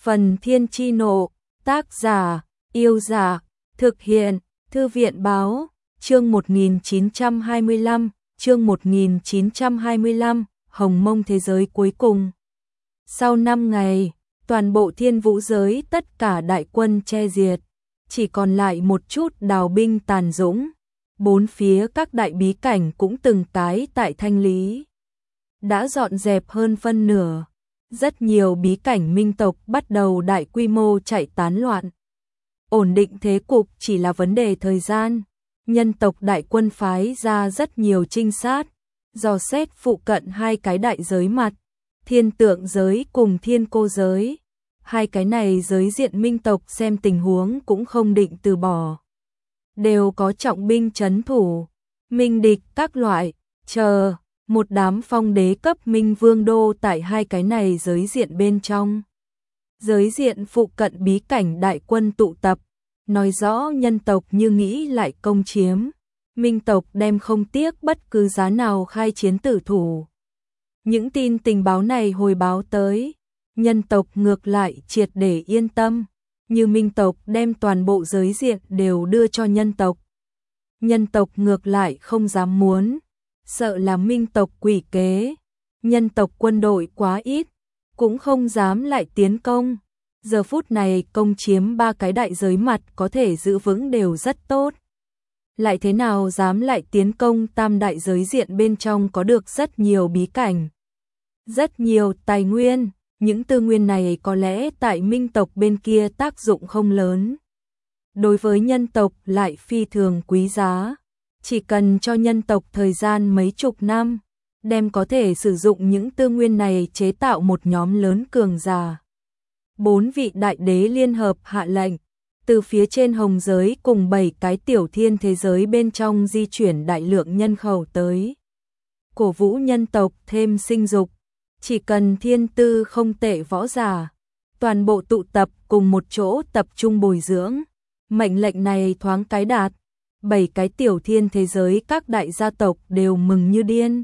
Phần Thiên Chi Nộ, tác giả, Yêu Giả, thực hiện, Thư viện Báo, chương 1925, Hồng Mông thế giới cuối cùng. Sau 5 ngày, toàn bộ Thiên Vũ giới tất cả đại quân che diệt, chỉ còn lại một chút đào binh tàn dũng, bốn phía các đại bí cảnh cũng từng cái tại thanh lý. Đã dọn dẹp hơn phân nửa, rất nhiều bí cảnh minh tộc bắt đầu đại quy mô chạy tán loạn. Ổn định thế cục chỉ là vấn đề thời gian, nhân tộc đại quân phái ra rất nhiều trinh sát, dò xét phụ cận hai cái đại giới mặt, Thiên Tượng giới cùng Thiên Cô giới. Hai cái này giới diện minh tộc xem tình huống cũng không định từ bỏ. Đều có trọng binh trấn thủ, minh địch các loại, chờ một đám phong đế cấp minh vương đô tại hai cái này giới diện bên trong. Giới diện phụ cận bí cảnh đại quân tụ tập, nói rõ nhân tộc như nghĩ lại công chiếm. Minh tộc đem không tiếc bất cứ giá nào khai chiến tử thủ. Những tin tình báo này hồi báo tới, nhân tộc ngược lại triệt để yên tâm, như minh tộc đem toàn bộ giới diện đều đưa cho nhân tộc. Nhân tộc ngược lại không dám muốn, sợ là minh tộc quỷ kế, nhân tộc quân đội quá ít, cũng không dám lại tiến công. Giờ phút này công chiếm ba cái đại giới mặt có thể giữ vững đều rất tốt. Lại thế nào dám lại tiến công tam đại giới diện bên trong có được rất nhiều bí cảnh, rất nhiều tài nguyên. Những tư nguyên này có lẽ tại minh tộc bên kia tác dụng không lớn. Đối với nhân tộc lại phi thường quý giá. Chỉ cần cho nhân tộc thời gian mấy chục năm, đem có thể sử dụng những tư nguyên này chế tạo một nhóm lớn cường giả. 4 vị đại đế liên hợp hạ lệnh, từ phía trên hồng giới cùng 7 cái tiểu thiên thế giới bên trong di chuyển đại lượng nhân khẩu tới. Cổ vũ nhân tộc thêm sinh dục. Chỉ cần thiên tư không tệ võ giả, toàn bộ tụ tập cùng một chỗ tập trung bồi dưỡng. Mệnh lệnh này thoáng cái đạt, 7 cái tiểu thiên thế giới các đại gia tộc đều mừng như điên.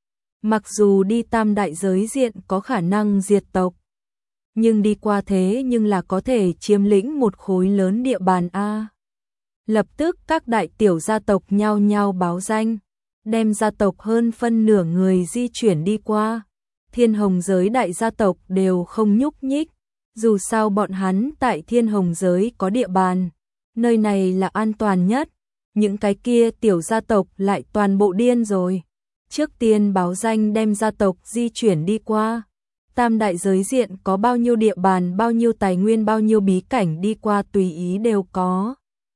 Mặc dù đi tam đại giới diện có khả năng diệt tộc, nhưng đi qua thế nhưng là có thể chiếm lĩnh một khối lớn địa bàn A. Lập tức các đại tiểu gia tộc nhao nhao báo danh, đem gia tộc hơn phân nửa người di chuyển đi qua. Thiên Hồng giới đại gia tộc đều không nhúc nhích, dù sao bọn hắn tại Thiên Hồng giới có địa bàn, nơi này là an toàn nhất. Những cái kia tiểu gia tộc lại toàn bộ điên rồi, trước tiên báo danh đem gia tộc di chuyển đi qua. Tam đại giới diện có bao nhiêu địa bàn, bao nhiêu tài nguyên, bao nhiêu bí cảnh đi qua tùy ý đều có.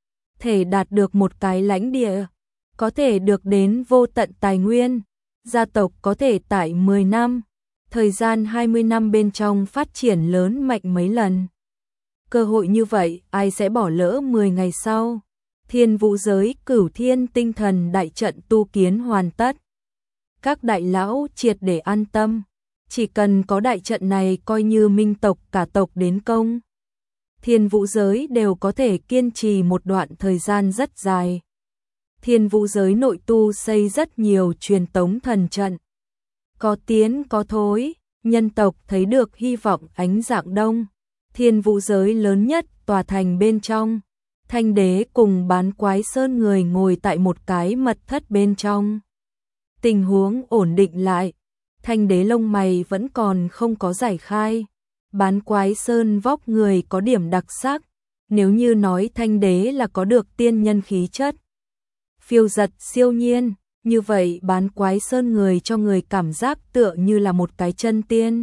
Thể đạt được một cái lãnh địa, có thể được đến vô tận tài nguyên, gia tộc có thể tại 10 năm. Thời gian 20 năm bên trong phát triển lớn mạnh mấy lần. Cơ hội như vậy, ai sẽ bỏ lỡ 10 ngày sau? Thiên Vũ giới Cửu Thiên tinh thần đại trận tu kiến hoàn tất. Các đại lão triệt để an tâm. Chỉ cần có đại trận này coi như minh tộc cả tộc đến công. Thiên Vũ giới đều có thể kiên trì một đoạn thời gian rất dài. Thiên Vũ giới nội tu xây rất nhiều truyền tống thần trận. Có tiến có thối, nhân tộc thấy được hy vọng ánh dạng đông. Thiên Vũ giới lớn nhất tòa thành bên trong, Thanh đế cùng Bán Quái Sơn người ngồi tại một cái mật thất bên trong. Tình huống ổn định lại, Thanh đế lông mày vẫn còn không có giải khai. Bán Quái Sơn vóc người có điểm đặc sắc, nếu như nói Thanh đế là có được tiên nhân khí chất, phiêu giật siêu nhiên. Như vậy Bán Quái Sơn người cho người cảm giác tựa như là một cái chân tiên.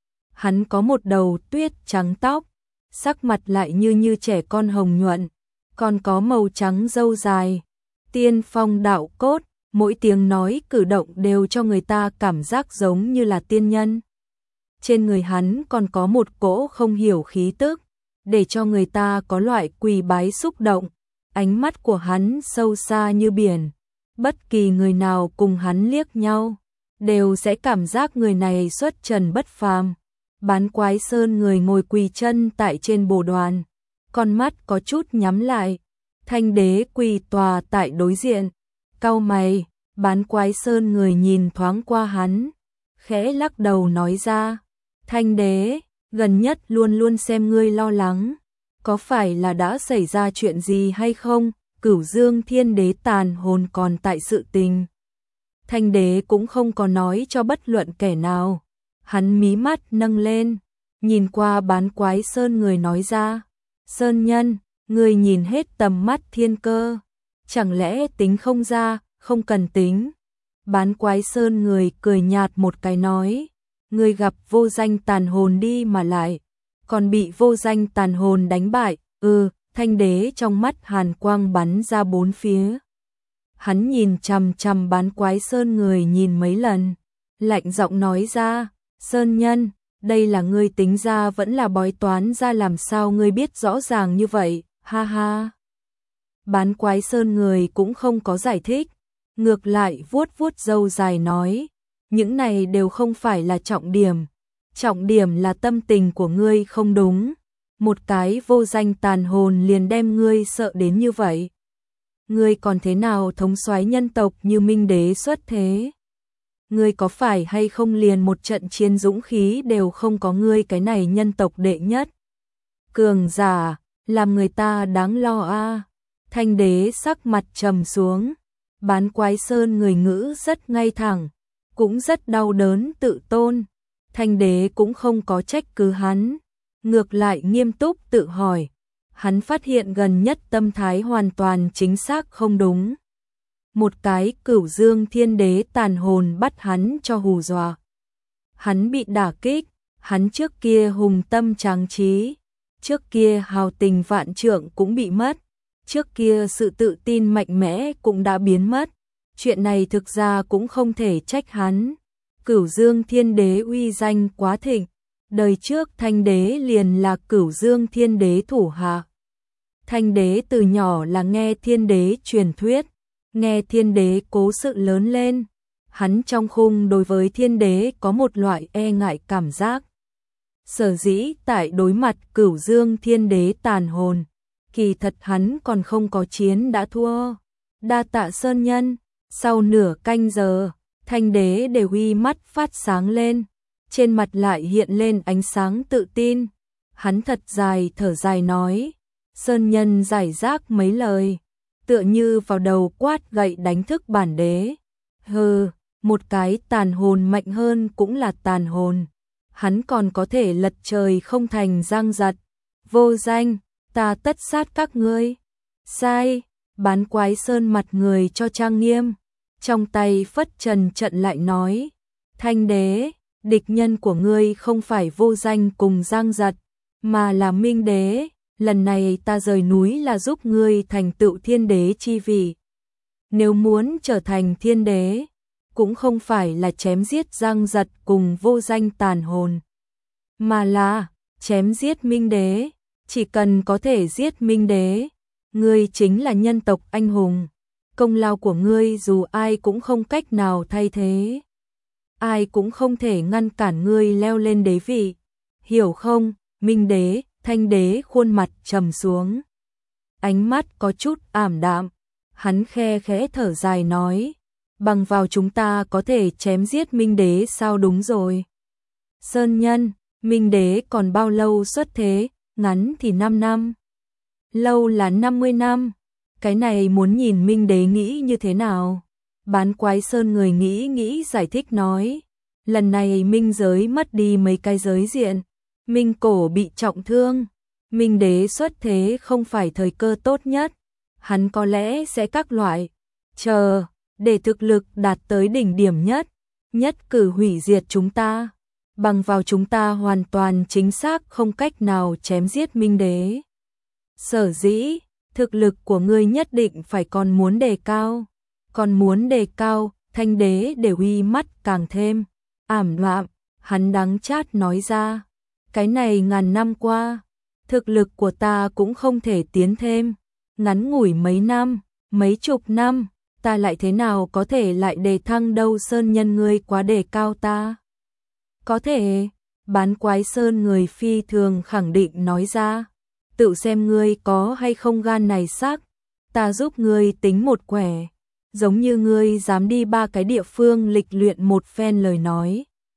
Hắn có một đầu tuyết trắng tóc, sắc mặt lại như trẻ con hồng nhuận, còn có màu trắng râu dài. Tiên phong đạo cốt, mỗi tiếng nói cử động đều cho người ta cảm giác giống như là tiên nhân. Trên người hắn còn có một cỗ không hiểu khí tức, để cho người ta có loại quỳ bái xúc động. Ánh mắt của hắn sâu xa như biển. Bất kỳ người nào cùng hắn liếc nhau, đều sẽ cảm giác người này xuất trần bất phàm. Bán Quái Sơn người ngồi quỳ chân tại trên bồ đoàn, con mắt có chút nhắm lại. Thanh đế quỳ tòa tại đối diện, cau mày. Bán Quái Sơn người nhìn thoáng qua hắn, khẽ lắc đầu nói ra: Thanh đế, gần nhất luôn luôn xem ngươi lo lắng, có phải là đã xảy ra chuyện gì hay không? Cửu Dương Thiên Đế tàn hồn còn tại sự tình. Thanh đế cũng không có nói cho bất luận kẻ nào. Hắn mí mắt nâng lên, nhìn qua Bán Quái Sơn người nói ra, Sơn nhân, người nhìn hết tầm mắt thiên cơ, chẳng lẽ tính không ra, không cần tính. Bán Quái Sơn người cười nhạt một cái nói, người gặp vô danh tàn hồn đi mà lại, còn bị vô danh tàn hồn đánh bại. Thanh đế trong mắt hàn quang bắn ra bốn phía. Hắn nhìn chằm chằm Bán Quái Sơn người nhìn mấy lần, lạnh giọng nói ra, Sơn nhân, đây là ngươi tính ra vẫn là bói toán ra, làm sao ngươi biết rõ ràng như vậy, ha ha. Bán Quái Sơn người cũng không có giải thích, ngược lại vuốt vuốt râu dài nói, những này đều không phải là trọng điểm là tâm tình của ngươi không đúng. Một cái vô danh tàn hồn liền đem ngươi sợ đến như vậy. Ngươi còn thế nào thống soái nhân tộc như Minh Đế xuất thế? Ngươi có phải hay không liền một trận chiến dũng khí đều không có, ngươi cái này nhân tộc đệ nhất cường giả, làm người ta đáng lo a. Thanh đế sắc mặt trầm xuống, Bán Quái Sơn người ngữ rất ngay thẳng, cũng rất đau đớn tự tôn. Thanh đế cũng không có trách cứ hắn, ngược lại nghiêm túc tự hỏi. Hắn phát hiện gần nhất tâm thái hoàn toàn chính xác không đúng. Một cái Cửu Dương Thiên Đế tàn hồn bắt hắn cho hù dọa. Hắn bị đả kích, hắn trước kia hùng tâm tráng trí, trước kia hào tình vạn trượng cũng bị mất, trước kia sự tự tin mạnh mẽ cũng đã biến mất. Chuyện này thực ra cũng không thể trách hắn. Cửu Dương Thiên Đế uy danh quá thịnh, đời trước Thanh đế liền là Cửu Dương Thiên Đế thủ hạ. Thanh đế từ nhỏ là nghe Thiên đế truyền thuyết, nghe Thiên đế cố sự lớn lên, hắn trong khung đối với Thiên đế có một loại e ngại cảm giác. Sở dĩ tại đối mặt Cửu Dương Thiên Đế tàn hồn, kỳ thật hắn còn không có chiến đã thua. Đa tạ Sơn nhân. Sau nửa canh giờ, Thanh đế đều uy mắt phát sáng lên, trên mặt lại hiện lên ánh sáng tự tin. Hắn thật dài thở dài nói, Sơn nhân giải rác mấy lời, tựa như vào đầu quát gậy đánh thức bản đế. Hừ, một cái tàn hồn mạnh hơn cũng là tàn hồn, hắn còn có thể lật trời không thành giang giật. Vô danh, ta tất sát các ngươi. Sai. Bán Quái Sơn mặt người cho trang nghiêm, trong tay phất trần trận lại nói, Thanh đế, địch nhân của ngươi không phải vô danh cùng giang giật, mà là Minh đế. Lần này ta rời núi là giúp ngươi thành tựu thiên đế chi vị. Nếu muốn trở thành thiên đế, cũng không phải là chém giết giang giật cùng vô danh tàn hồn, mà là chém giết Minh đế. Chỉ cần có thể giết Minh đế, ngươi chính là nhân tộc anh hùng. Công lao của ngươi dù ai cũng không cách nào thay thế, ai cũng không thể ngăn cản ngươi leo lên đế vị, hiểu không? Minh đế. Thanh đế khuôn mặt trầm xuống, ánh mắt có chút ảm đạm, hắn khe khẽ thở dài nói, bằng vào chúng ta có thể chém giết Minh đế sao? Đúng rồi. Sơn nhân, Minh đế còn bao lâu xuất thế? Ngắn thì 5 năm, lâu là 50 năm. Cái này muốn nhìn Minh đế nghĩ như thế nào. Bán Quái Sơn người nghĩ giải thích nói, lần này Minh giới mất đi mấy cái giới diện, Minh cổ bị trọng thương, Minh đế xuất thế không phải thời cơ tốt nhất, hắn có lẽ sẽ các loại chờ để thực lực đạt tới đỉnh điểm nhất cử hủy diệt chúng ta. Bằng vào chúng ta hoàn toàn chính xác không cách nào chém giết Minh đế. Sở dĩ thực lực của ngươi nhất định phải còn muốn đề cao. Thanh đế để uy mắt càng thêm ảm đạm, hắn đắng chát nói ra, cái này ngàn năm qua, thực lực của ta cũng không thể tiến thêm, ngắn ngủi mấy năm, mấy chục năm, ta lại thế nào có thể lại đề thăng đâu. Sơn nhân ngươi quá đề cao ta. Có thể. Bán Quái Sơn người phi thường khẳng định nói ra, tự xem ngươi có hay không gan này xác, ta giúp ngươi tính một quẻ, giống như ngươi dám đi 3 cái địa phương lịch luyện một phen lời nói,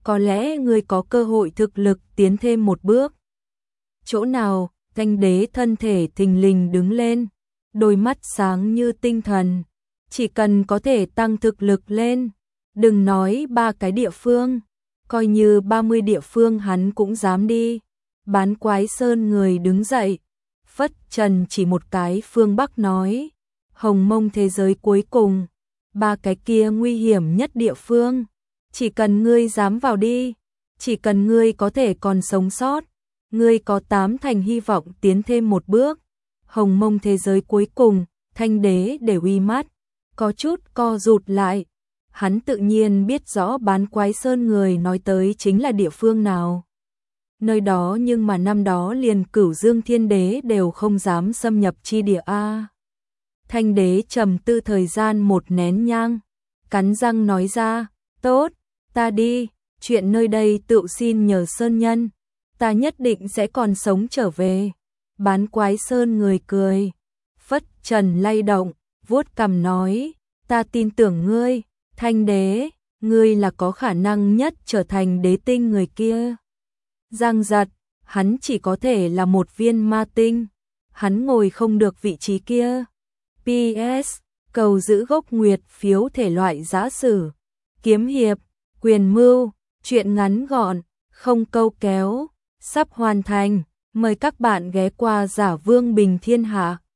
có lẽ ngươi có cơ hội thực lực tiến thêm một bước. Chỗ nào? Thanh đế thân thể thình lình đứng lên, đôi mắt sáng như tinh thần. Chỉ cần có thể tăng thực lực lên, đừng nói 3 cái địa phương, coi như 30 địa phương hắn cũng dám đi. Bán Quái Sơn người đứng dậy, phất trần chỉ một cái phương Bắc nói, Hồng Mông thế giới cuối cùng, 3 cái kia nguy hiểm nhất địa phương, chỉ cần ngươi dám vào đi, chỉ cần ngươi có thể còn sống sót, ngươi có 8 thành hy vọng tiến thêm một bước. Hồng Mông thế giới cuối cùng, Thanh đế để uy mắt, có chút co rụt lại. Hắn tự nhiên biết rõ Bán Quái Sơn người nói tới chính là địa phương nào. Nơi đó nhưng mà năm đó liền Cửu Dương Thiên Đế đều không dám xâm nhập chi địa a. Thanh đế trầm tư thời gian một nén nhang, cắn răng nói ra, tốt, ta đi, chuyện nơi đây tự xin nhờ Sơn Nhân, ta nhất định sẽ còn sống trở về. Bán Quái Sơn người cười, phất trần lay động, vuốt cằm nói, ta tin tưởng ngươi, Thanh đế, ngươi là có khả năng nhất trở thành đế tinh người kia. Giang giật, hắn chỉ có thể là một viên ma tinh, hắn ngồi không được vị trí kia. PS, cầu giữ gốc nguyệt phiếu thể loại giã sử, kiếm hiệp, quyền mưu, truyện ngắn gọn, không câu kéo, sắp hoàn thành, mời các bạn ghé qua Giả Vương Bình Thiên Hạ.